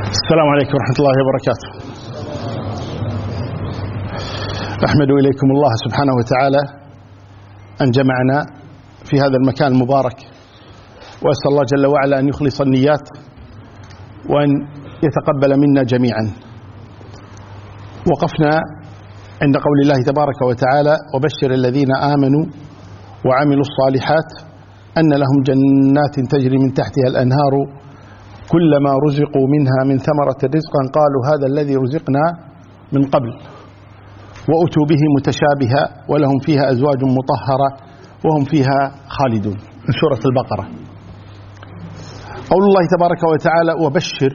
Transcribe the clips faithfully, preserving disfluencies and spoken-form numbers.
السلام عليكم ورحمة الله وبركاته. أحمد إليكم الله سبحانه وتعالى أن جمعنا في هذا المكان المبارك، وأسأل الله جل وعلا أن يخلص النيات وأن يتقبل منا جميعا. وقفنا عند قول الله تبارك وتعالى: وبشر الذين آمنوا وعملوا الصالحات أن لهم جنات تجري من تحتها الأنهار كلما رزقوا منها من ثمرة رزقا قالوا هذا الذي رزقنا من قبل وأتوا به متشابها ولهم فيها أزواج مطهرة وهم فيها خالدون، من سورة البقرة. قول الله تبارك وتعالى: وبشر،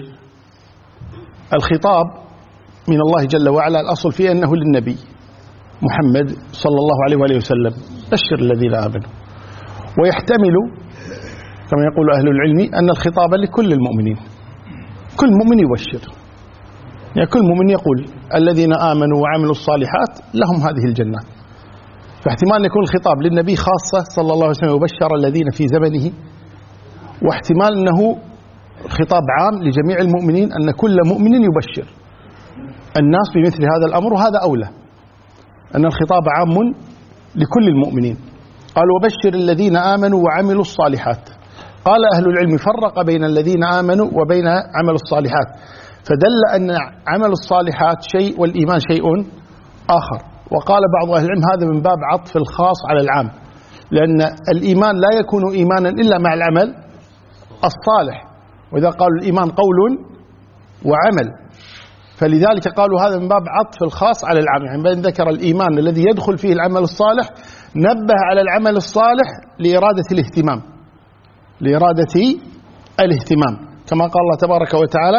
الخطاب من الله جل وعلا الأصل فيه أنه للنبي محمد صلى الله عليه وآله وسلم، بشر الذين آمنوا. ويحتمل كما يقول أهل العلم أن الخطاب لكل المؤمنين، كل مؤمن يبشر، يعني كل مؤمن يقول الذين آمنوا وعملوا الصالحات لهم هذه الجنات. فاحتمال يكون الخطاب للنبي خاصة صلى الله عليه وسلم يبشر الذين في زمنه، واحتمال أنه خطاب عام لجميع المؤمنين أن كل مؤمن يبشر الناس بمثل هذا الأمر، وهذا أولى أن الخطاب عام لكل المؤمنين. قال: وبشر الذين آمنوا وعملوا الصالحات. قال أهل العلم فرق بين الذين آمنوا وبين عمل الصالحات، فدل أن عمل الصالحات شيء والإيمان شيء آخر. وقال بعض أهل العلم هذا من باب عطف الخاص على العام، لأن الإيمان لا يكون إيمانا إلا مع العمل الصالح، وإذا قالوا الإيمان قول وعمل، فلذلك قالوا هذا من باب عطف الخاص على العام. يعني بين ذكر الإيمان الذي يدخل فيه العمل الصالح نبه على العمل الصالح لإرادة الاهتمام لإرادة الاهتمام كما قال الله تبارك وتعالى: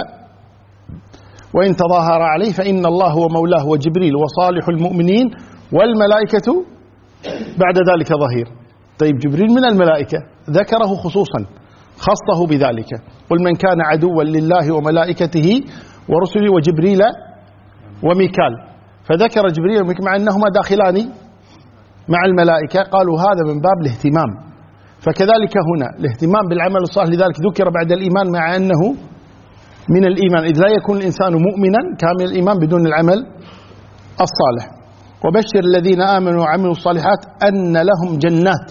وإن تظاهر عليه فإن الله هو مولاه وجبريل وصالح المؤمنين والملائكة بعد ذلك ظهير. طيب، جبريل من الملائكة ذكره خصوصا، خصه بذلك: قل من كان عدوا لله وملائكته ورسله وجبريل وميكال، فذكر جبريل وميكال مع أنهما داخلان مع الملائكة، قالوا هذا من باب الاهتمام. فكذلك هنا الاهتمام بالعمل الصالح لذلك ذكر بعد الإيمان مع أنه من الإيمان، إذ لا يكون الإنسان مؤمنا كامل الإيمان بدون العمل الصالح. وبشر الذين آمنوا وعملوا الصالحات أن لهم جنات،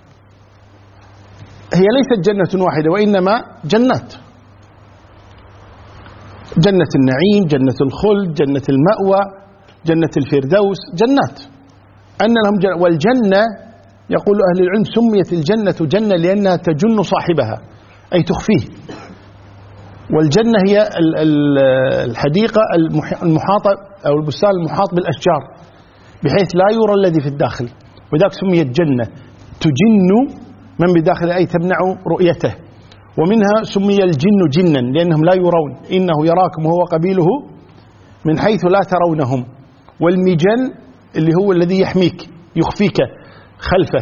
هي ليست جنة واحدة وإنما جنات، جنة النعيم، جنة الخلد، جنة المأوى، جنة الفردوس، جنات أن لهم جنة. والجنة يقول أهل العلم سميت الجنة جنة لأنها تجن صاحبها، أي تخفيه. والجنة هي الحديقة المحاطة أو البستان المحاط بالأشجار بحيث لا يرى الذي في الداخل، وذلك سميت جنة، تجن من بداخل أي تمنع رؤيته. ومنها سمي الجن جنا لأنهم لا يرون، إنه يراكم هو قبيله من حيث لا ترونهم. والمجن اللي هو الذي يحميك يخفيك خلفه.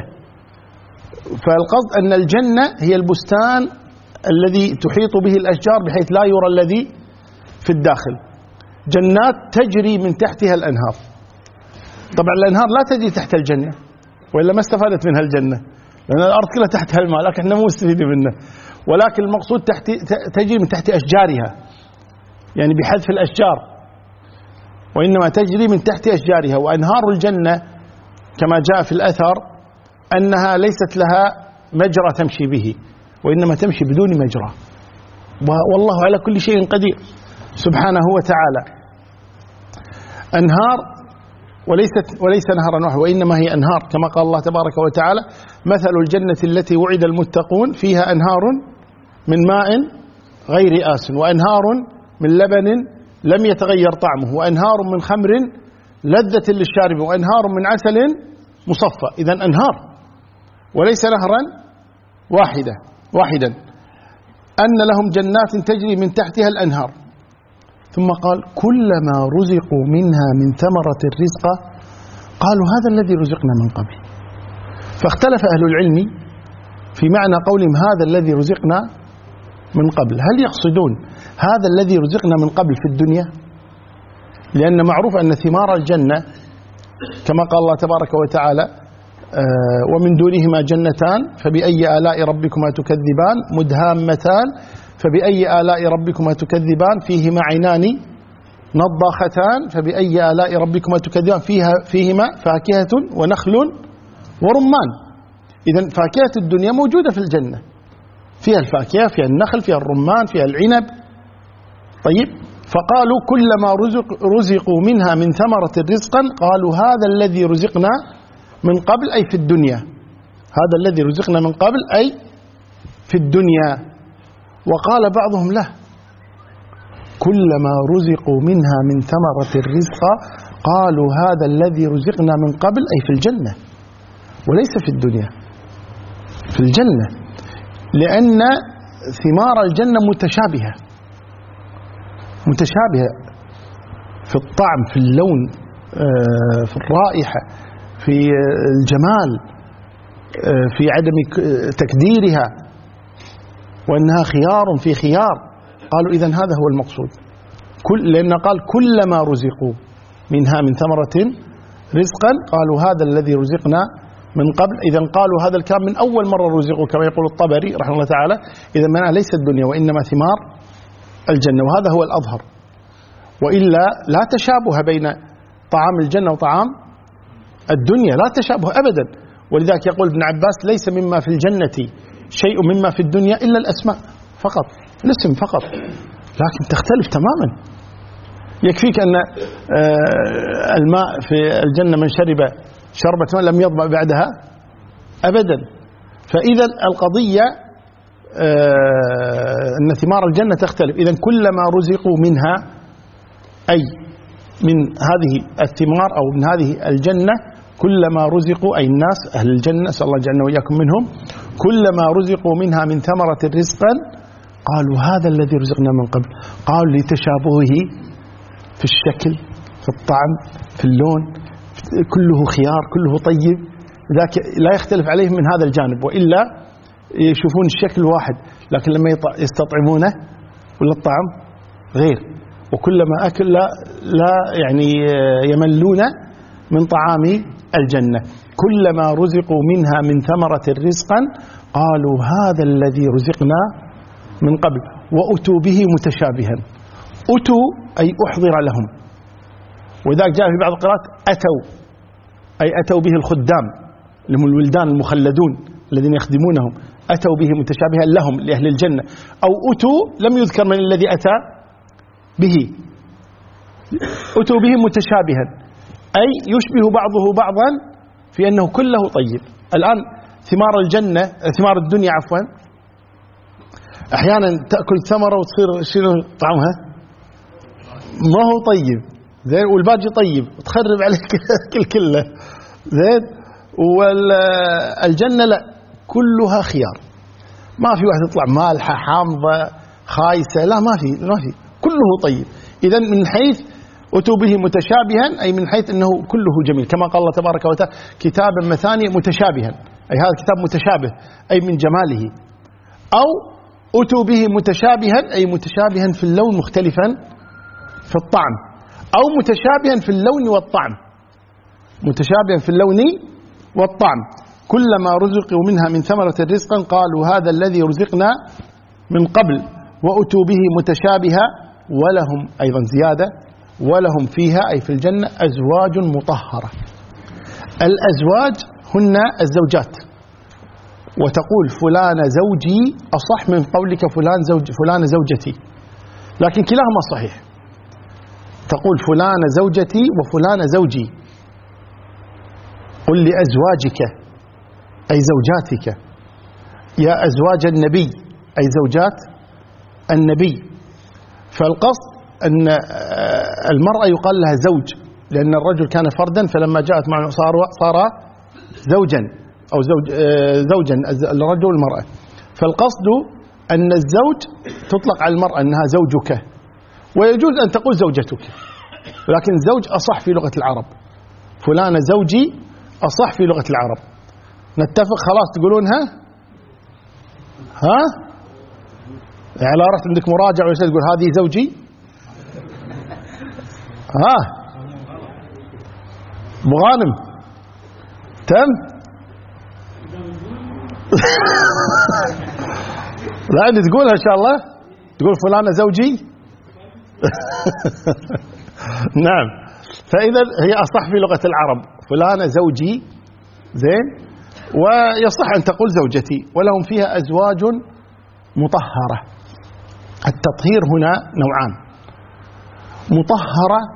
فالقصد أن الجنة هي البستان الذي تحيط به الأشجار بحيث لا يرى الذي في الداخل. جنات تجري من تحتها الأنهار. طبعا الأنهار لا تجري تحت الجنة، وإلا ما استفادت منها الجنة، لأن الأرض كلها تحتها الماء لكن احنا مو مستفيدين منه. ولكن المقصود تحت تجري من تحت أشجارها، يعني بحذف الأشجار، وإنما تجري من تحت أشجارها. وأنهار الجنة كما جاء في الأثر أنها ليست لها مجرى تمشي به، وإنما تمشي بدون مجرى، والله على كل شيء قدير سبحانه وتعالى. أنهار وليست وليس نهرا واحد، وإنما هي أنهار كما قال الله تبارك وتعالى: مثل الجنة التي وعد المتقون فيها أنهار من ماء غير آسن وأنهار من لبن لم يتغير طعمه وأنهار من خمر لذة للشارب وأنهار من عسل مصفى. إذن أنهار وليس نهرا واحدة واحدا. أن لهم جنات تجري من تحتها الأنهار. ثم قال: كلما رزقوا منها من ثمرة الرزق قالوا هذا الذي رزقنا من قبل. فاختلف أهل العلم في معنى قولهم هذا الذي رزقنا من قبل، هل يقصدون هذا الذي رزقنا من قبل في الدنيا؟ لأن معروف أن ثمار الجنة كما قال الله تبارك وتعالى: ومن دونهما جنتان فبأي آلاء ربكما تكذبان مدهامتان فبأي آلاء ربكما تكذبان فيهما عينان نضاختان فبأي آلاء ربكما تكذبان فيها فيهما فاكهة ونخل ورمان. إذن فاكهة الدنيا موجودة في الجنة، فيها الفاكهة، فيها النخل، فيها الرمان، فيها العنب. طيب، فقالوا كلما رزق رزقوا منها من ثمرة رزقا قالوا هذا الذي رزقنا من قبل أي في الدنيا، هذا الذي رزقنا من قبل أي في الدنيا. وقال بعضهم له كلما رزقوا منها من ثمرة الرزق قالوا هذا الذي رزقنا من قبل أي في الجنة وليس في الدنيا، في الجنة، لأن ثمار الجنة متشابهة متشابهة في الطعم، في اللون، في الرائحة، في الجمال، في عدم تكديرها، وأنها خيار في خيار. قالوا إذن هذا هو المقصود، كل لأن قال كلما رزقوا منها من ثمرة رزقا قالوا هذا الذي رزقنا من قبل. إذن قالوا هذا الكلام من أول مرة رزقوا كما يقول الطبري رحمه الله تعالى. إذن معناه ليس الدنيا وإنما ثمار الجنة، وهذا هو الأظهر، وإلا لا تشابه بين طعام الجنة وطعام الدنيا، لا تشابه أبدا. ولذلك يقول ابن عباس ليس مما في الجنة شيء مما في الدنيا إلا الأسماء فقط، الاسم فقط، لكن تختلف تماما. يكفيك أن الماء في الجنة من شرب شربة ماء لم يظمأ بعدها أبدا. فإذا القضية أن ثمار الجنة تختلف. إذن كلما رزقوا منها أي من هذه الثمار أو من هذه الجنة، كلما رزقوا أي الناس أهل الجنة، نسأل الله جعلنا وإياكم منهم، كلما رزقوا منها من ثمرة رزقا قالوا هذا الذي رزقنا من قبل. قالوا لتشابهه في الشكل، في الطعم، في اللون، كله خيار، كله طيب، ذاك لا يختلف عليهم من هذا الجانب، وإلا يشوفون الشكل واحد، لكن لما يستطعمونه ولا الطعم غير. وكلما أكل لا, لا يعني يملون من طعام الجنة. كلما رزقوا منها من ثمرة رزقا قالوا هذا الذي رزقنا من قبل وأتوا به متشابها. أتوا أي أحضر لهم، وذلك جاء في بعض القراءات أتوا أي أتوا به الخدام اللي هم الولدان المخلدون الذين يخدمونهم، أتوا به متشابها لهم لأهل الجنة. أو أتوا لم يذكر من الذي أتى به، أتوا به متشابها أي يشبه بعضه بعضا في أنه كله طيب. الآن ثمار الجنة، ثمار الدنيا عفوا، أحيانا تأكل ثمرة وتصير شنو طعمها؟ ما هو طيب زين، والباقي طيب وتخرب عليك كل كله زين. والجنة لا، كلها خيار، ما في واحد يطلع مالحة حامضة خايسة، لا ما في ما في كله طيب. إذن من حيث أتوا به متشابها أي من حيث أنه كله جميل، كما قال الله تبارك وتعالى كتابا مثاني متشابها، أي هذا الكتاب متشابه أي من جماله. أو أتوا به متشابها أي متشابها في اللون مختلفا في الطعم، أو متشابها في اللون والطعم، متشابها في اللون والطعم. كلما رزقوا منها من ثمرة رزقا قالوا هذا الذي رزقنا من قبل وأتوا به متشابها ولهم أيضا زيادة ولهم فيها أي في الجنة أزواج مطهرة. الأزواج هن الزوجات، وتقول فلان زوجي أصح من قولك فلان زوج فلان زوجتي، لكن كلاهما صحيح. تقول فلان زوجتي وفلان زوجي. قل لأزواجك أي زوجاتك، يا أزواج النبي أي زوجات النبي. فالقصد أن المرأة يقال لها زوج لأن الرجل كان فردا، فلما جاءت معه صار صار زوجا أو زوج زوجا الرجل والمرأة. فالقصد أن الزوج تطلق على المرأة أنها زوجك، ويجوز أن تقول زوجتك، لكن زوج أصح في لغة العرب. فلان زوجي أصح في لغة العرب. نتفق خلاص تقولونها؟ ها؟ يعني لا رحت عندك مراجع ولا تقول هذه زوجي؟ ها؟ بغانم تم؟ لا أنت تقولها إن شاء الله. تقول فلانة زوجي. نعم، فإذا هي أصح في لغة العرب، فلانة زوجي زين، ويصح أن تقول زوجتي. ولهم فيها أزواج مطهرة. التطهير هنا نوعان: مطهرة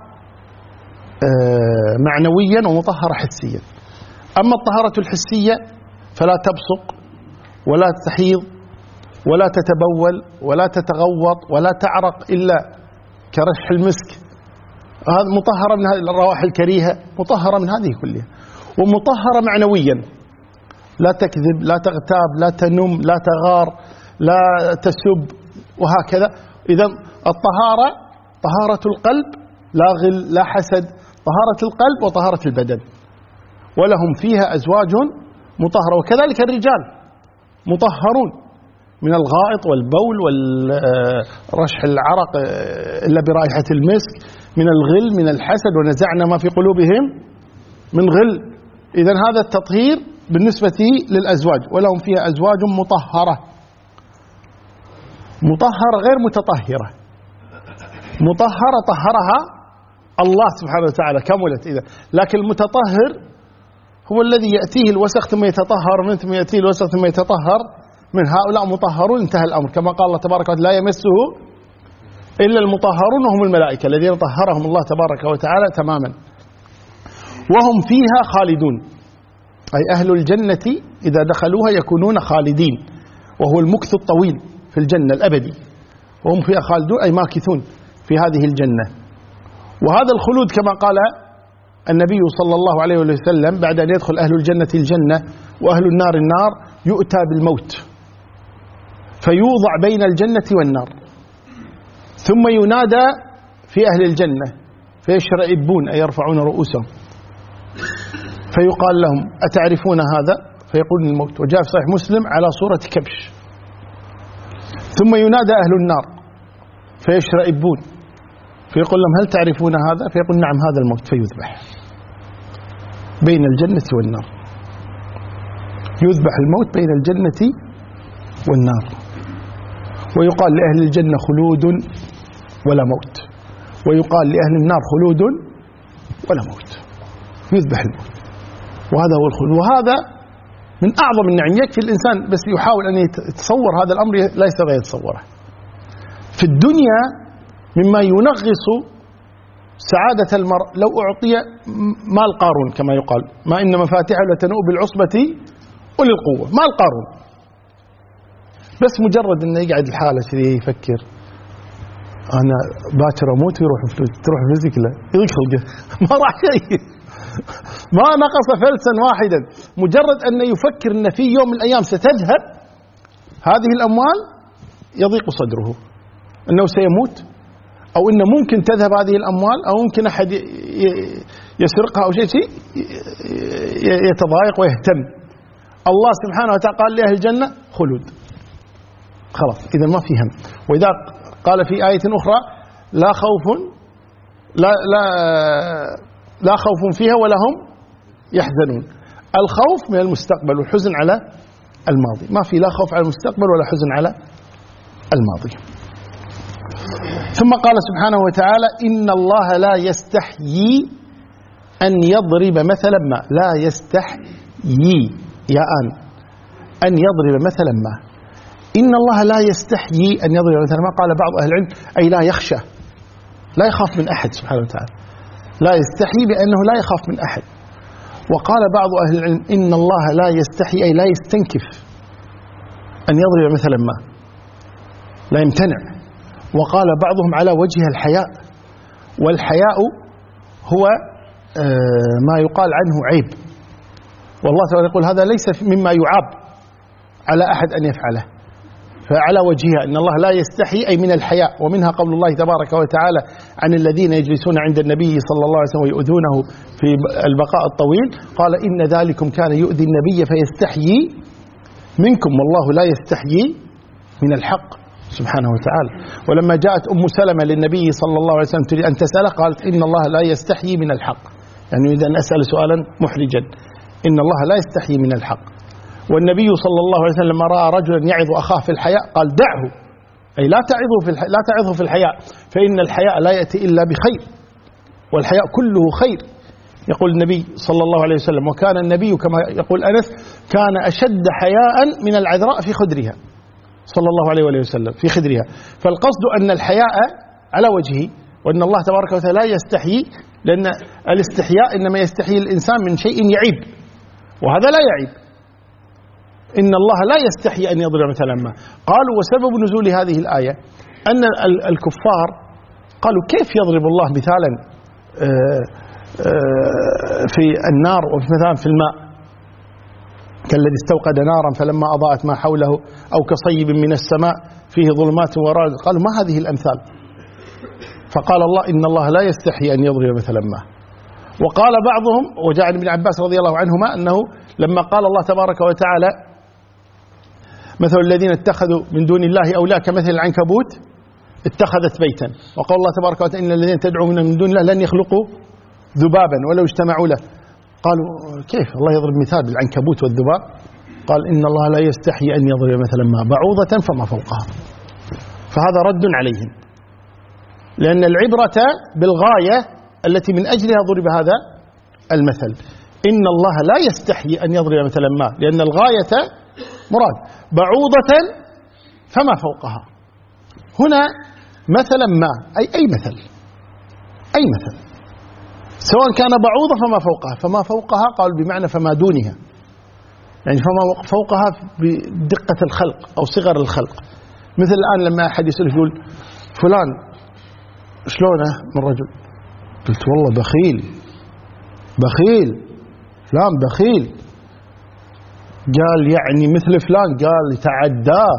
معنويا ومطهرة حسيا. أما الطهارة الحسية فلا تبصق ولا تحيض ولا تتبول ولا تتغوط ولا تعرق إلا كرشح المسك، هذا مطهرة من هذه الروائح الكريهة، مطهرة من هذه كلها. ومطهرة معنويا، لا تكذب، لا تغتاب، لا تنم، لا تغار، لا تسب، وهكذا. إذا الطهارة طهارة القلب، لا غل لا حسد، طهارة القلب وطهارة البدن. ولهم فيها أزواج مطهرة. وكذلك الرجال مطهرون من الغائط والبول والرشح العرق إلا برائحة المسك، من الغل، من الحسد، ونزعنا ما في قلوبهم من غل. إذن هذا التطهير بالنسبة للأزواج. ولهم فيها أزواج مطهرة. مطهرة غير متطهرة. مطهرة طهرها الله سبحانه وتعالى، كملت إذا. لكن المتطهر هو الذي يأتيه الوسخ ثم يتطهر منه، ثم يأتيه الوسخ ثم يتطهر من. هؤلاء مطهرون، انتهى الأمر. كما قال الله تبارك وتعالى: لا يمسه إلا المطهرون وهم الملائكة الذين طهرهم الله تبارك وتعالى تماما. وهم فيها خالدون، أي أهل الجنة إذا دخلوها يكونون خالدين، وهو المكث الطويل في الجنة الأبدي. وهم فيها خالدون أي ماكثون في هذه الجنة. وهذا الخلود كما قال النبي صلى الله عليه وسلم: بعد أن يدخل أهل الجنة الجنة وأهل النار النار، يؤتى بالموت فيوضع بين الجنة والنار، ثم ينادى في أهل الجنة فيشرئبون أي يرفعون رؤوسهم، فيقال لهم: أتعرفون هذا؟ فيقول الموت. وجاء في صحيح مسلم على صورة كبش. ثم ينادى أهل النار فيشرئبون، فيقول لهم: هل تعرفون هذا؟ فيقول: نعم هذا الموت. فيذبح بين الجنة والنار. يذبح الموت بين الجنة والنار. ويقال لأهل الجنة: خلود ولا موت. ويقال لأهل النار: خلود ولا موت. يذبح الموت. وهذا هو الخلود. وهذا من أعظم النعم. يكفي الإنسان بس يحاول أن يتصور هذا الأمر، لا يستطيع يتصوره. في الدنيا مما ينغص سعادة المرء لو أعطي مال قارون، كما يقال: ما إن مفاتيحه لتنوء بالعصبة أولي القوة. مال قارون، بس مجرد أنه يقعد الحالة كذي يفكر: أنا باكر أموت ويروح فلوس، تروح فلوسي كلها، يضيق خلقه، ما راح شيء، ما نقص فلسا واحدا. مجرد أنه يفكر أن في يوم من الأيام ستذهب هذه الأموال يضيق صدره، أنه سيموت، أو أنه ممكن تذهب هذه الأموال، أو ممكن أحد يسرقها أو شيء، يتضايق ويهتم. الله سبحانه وتعالى قال لأهل الجنة: خلود، خلاص، إذا ما في هم. وإذا قال في آية أخرى: لا خوف لا لا لا خوف فيها ولا هم يحزنون. الخوف من المستقبل والحزن على الماضي، ما في لا خوف على المستقبل ولا حزن على الماضي. ثم قال سبحانه وتعالى: إن الله لا يستحيي أن يضرب مثلا ما. لا يستحيي يا آن أن يضرب مثلا ما. إن الله لا يستحيي أن يضرب مثلا ما. قال بعض أهل العلم: أي لا يخشى، لا يخاف من أحد سبحانه وتعالى. لا يستحيي بأنه لا يخاف من أحد. وقال بعض أهل العلم: إن الله لا يستحيي أي لا يستنكف أن يضرب مثلا ما، لا يمتنع. وقال بعضهم: على وجه الحياء. والحياء هو ما يقال عنه عيب، والله تعالى يقول: هذا ليس مما يعاب على أحد أن يفعله. فعلى وجهها إن الله لا يستحي أي من الحياء. ومنها قول الله تبارك وتعالى عن الذين يجلسون عند النبي صلى الله عليه وسلم ويؤذونه في البقاء الطويل: قال: إن ذلكم كان يؤذي النبي فيستحيي منكم والله لا يستحيي من الحق سبحانه وتعالى. ولما جاءت أم سلمة للنبي صلى الله عليه وسلم تريد أن تسأله، قالت: إن الله لا يستحيي من الحق، يعني إذا أسأل سؤالا محرجا، إن الله لا يستحيي من الحق. والنبي صلى الله عليه وسلم لما رأى رجلا يعظ أخاه في الحياء قال: دعه أي لا تعظه في لا تعظه في الحياء، فإن الحياء لا يأتي إلا بخير، والحياء كله خير. يقول النبي صلى الله عليه وسلم: وكان النبي كما يقول أنس كان أشد حياء من العذراء في خدرها، صلى الله عليه وآله وسلم في خدرها. فالقصد أن الحياء على وجهه، وأن الله تبارك وتعالى لا يستحيي، لأن الاستحياء إنما يستحيي الإنسان من شيء يعيب، وهذا لا يعيب. إن الله لا يستحيي أن يضرب مثلا ما. قالوا: وسبب نزول هذه الآية أن الكفار قالوا: كيف يضرب الله مثالا في النار ومثلا في الماء، كالذي استوقد نارا فلما أضاءت ما حوله أو كصيب من السماء فيه ظلمات ورعد. قالوا: ما هذه الأمثال؟ فقال الله: إن الله لا يستحي أن يضرب مثلا ما. وقال بعضهم، وجاء عن ابن عباس رضي الله عنهما أنه لما قال الله تبارك وتعالى: مثل الذين اتخذوا من دون الله أولياء كمثل العنكبوت اتخذت بيتا، وقال الله تبارك وتعالى: إن الذين تدعون من دون الله لن يخلقوا ذبابا ولو اجتمعوا له. قالوا: كيف الله يضرب مثال بالعنكبوت والذباب؟ قال: إن الله لا يستحي أن يضرب مثلا ما بعوضة فما فوقها. فهذا رد عليهم، لأن العبرة بالغاية التي من أجلها ضرب هذا المثل. إن الله لا يستحي أن يضرب مثلا ما، لأن الغاية مراد. بعوضة فما فوقها، هنا مثلا ما أي أي مثل، أي مثل سواء كان بعوضة فما فوقها. فما فوقها قال بمعنى فما دونها، يعني فما فوقها بدقة الخلق أو صغر الخلق. مثل الآن لما أحد يسأل يقول: فلان شلونه من رجل؟ قلت: والله بخيل بخيل فلان بخيل. قال: يعني مثل فلان؟ قال: يتعداه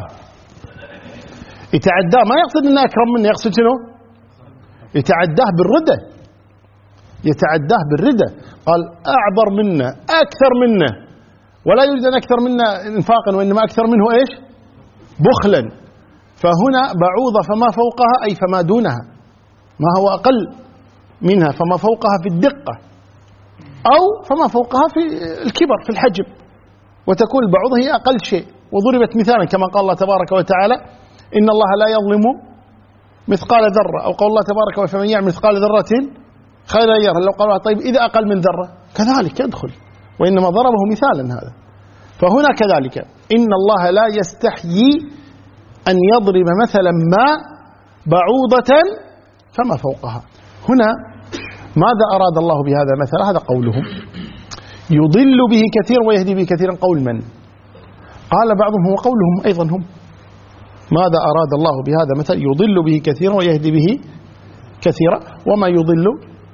يتعداه ما يقصد أنه أكرم منه، يقصد شنو؟ يتعداه بالردة، يتعداه بالردة. قال: أعبر منه أكثر منه، ولا يريد أن أكثر منه انفاقا، وإنما أكثر منه إيش؟ بخلا. فهنا بعوضة فما فوقها أي فما دونها، ما هو أقل منها، فما فوقها في الدقة، أو فما فوقها في الكبر في الحجم، وتكون البعوضة هي أقل شيء. وضربت مثالا كما قال الله تبارك وتعالى: إن الله لا يظلم مثقال ذرة، أو قال الله تبارك وتعالى: فمن يعمل مثقال ذرة خيرا يره. لو قالوا: طيب إذا أقل من ذرة كذلك يدخل، وإنما ضربه مثالا هذا. فهنا كذلك إن الله لا يستحيي أن يضرب مثلا ما بعوضة فما فوقها. هنا ماذا أراد الله بهذا مثلا؟ هذا قولهم: يضل به كثيرا ويهدي به كثيرا. قول من؟ قال بعضهم: هو قولهم أيضا هم. ماذا أراد الله بهذا مثلا؟ يضل به كثيرا ويهدي به كثيرا، وما يضل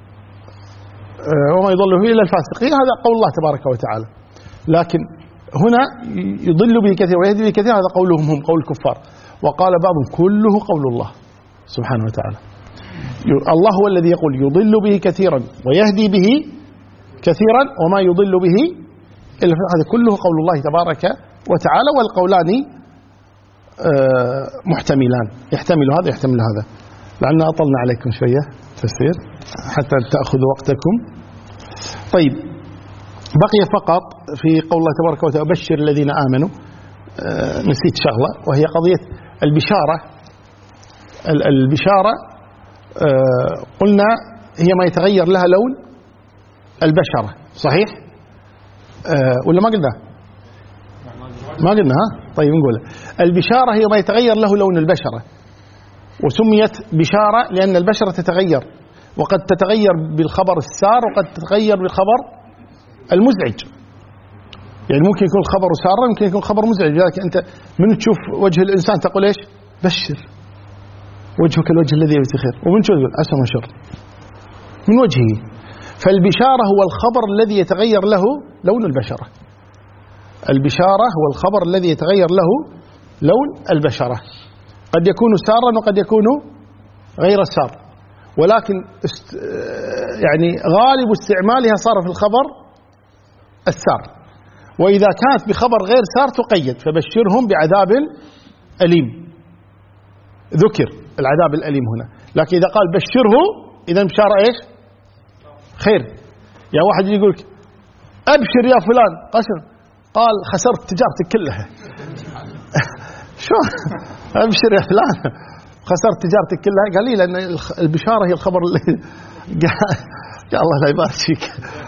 وما يضل به إلا الفاسقين. هذا قول الله تبارك وتعالى. لكن هنا يضل به كثيرا ويهدي به كثيرا، هذا قولهم هم، قول الكفار. وقال بعضهم: كله قول الله سبحانه وتعالى. الله هو الذي يقول يضل به كثيرا ويهدي به كثيرا، وما يضل به إلا هذا كله قول الله تبارك وتعالى. والقولان محتملان، يحتمل هذا يحتمل هذا. لعلنا أطلنا عليكم شوية تفسير حتى تأخذوا وقتكم. طيب، بقي فقط في قول الله تبارك وتعالى: بشر الذين آمنوا. نسيت شغلة، وهي قضية البشارة. البشارة قلنا هي ما يتغير لها لون البشرة، صحيح؟ ولا ما قلنا؟ ما قلنا ها؟ طيب نقول البشارة هي ما يتغير له لون البشرة، وسميت بشارة لأن البشرة تتغير، وقد تتغير بالخبر السار وقد تتغير بالخبر المزعج. يعني ممكن يكون الخبر سارا، ممكن يكون خبر مزعج. لذلك أنت من تشوف وجه الإنسان تقول إيش؟ بشر وجهك الوجه الذي يبتغي خير، ومن تشوف تقول عسى وشر من وجهه. فالبشارة هو الخبر الذي يتغير له لون البشرة. البشارة هو الخبر الذي يتغير له لون البشرة، قد يكون سارا وقد يكون غير سار، ولكن است يعني غالب استعمالها صار في الخبر السار. وإذا كانت بخبر غير سار تقيد: فبشرهم بعذاب أليم. ذكر العذاب الأليم هنا، لكن إذا قال بشره إذا بشارة إيش؟ خير. يا واحد يقول لك أبشر يا فلان، قشر قال خسرت تجارتك كلها. شو أبشر يا فلان خسرت تجارتك كلها. قال لي لأن البشارة هي الخبر اللي يا الله لا يبارك فيك.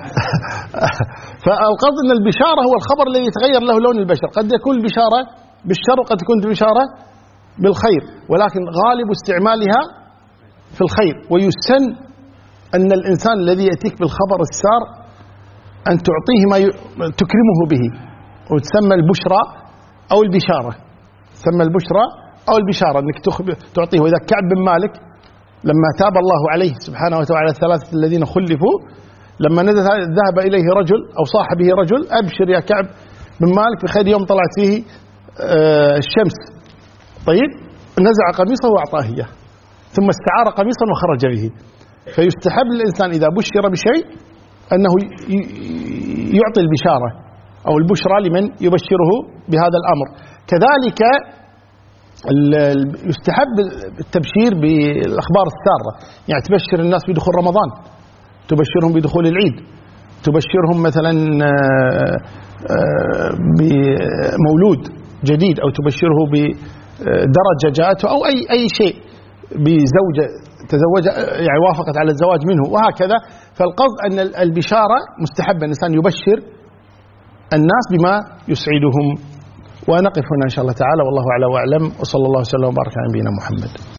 فالقصد أن البشارة هو الخبر الذي يتغير له لون البشر. قد يكون البشارة بالشر وقد تكون البشارة بالخير، ولكن غالب استعمالها في الخير. ويسن أن الإنسان الذي يأتيك بالخبر السار أن تعطيه ما تكرمه به، وتسمى البشرى أو البشارة. تسمى البشرى أو البشارة أنك تعطيه. وإذا كعب بن مالك لما تاب الله عليه سبحانه وتعالى الثلاثة الذين خلفوا، لما نزل ذهب إليه رجل أو صاحبه رجل: أبشر يا كعب بن مالك بخير يوم طلعت فيه الشمس. طيب، نزع قميصه وأعطاه إياه، ثم استعار قميصا وخرج به. فيستحب للإنسان إذا بشر بشيء أنه يعطي البشارة أو البشرى لمن يبشره بهذا الأمر. كذلك يستحب التبشير بالأخبار السارة، يعني تبشر الناس بدخول رمضان، تبشرهم بدخول العيد، تبشرهم مثلا بمولود جديد، أو تبشره بدرجة جاءته، أو أي أي شيء، بزوجة تزوج يعني وافقت على الزواج منه، وهكذا. فالقصد أن البشارة مستحب الإنسان يبشر الناس بما يسعدهم. ونقف هنا إن شاء الله تعالى، والله أعلى وأعلم، وصلى الله وسلم وبارك على نبينا محمد.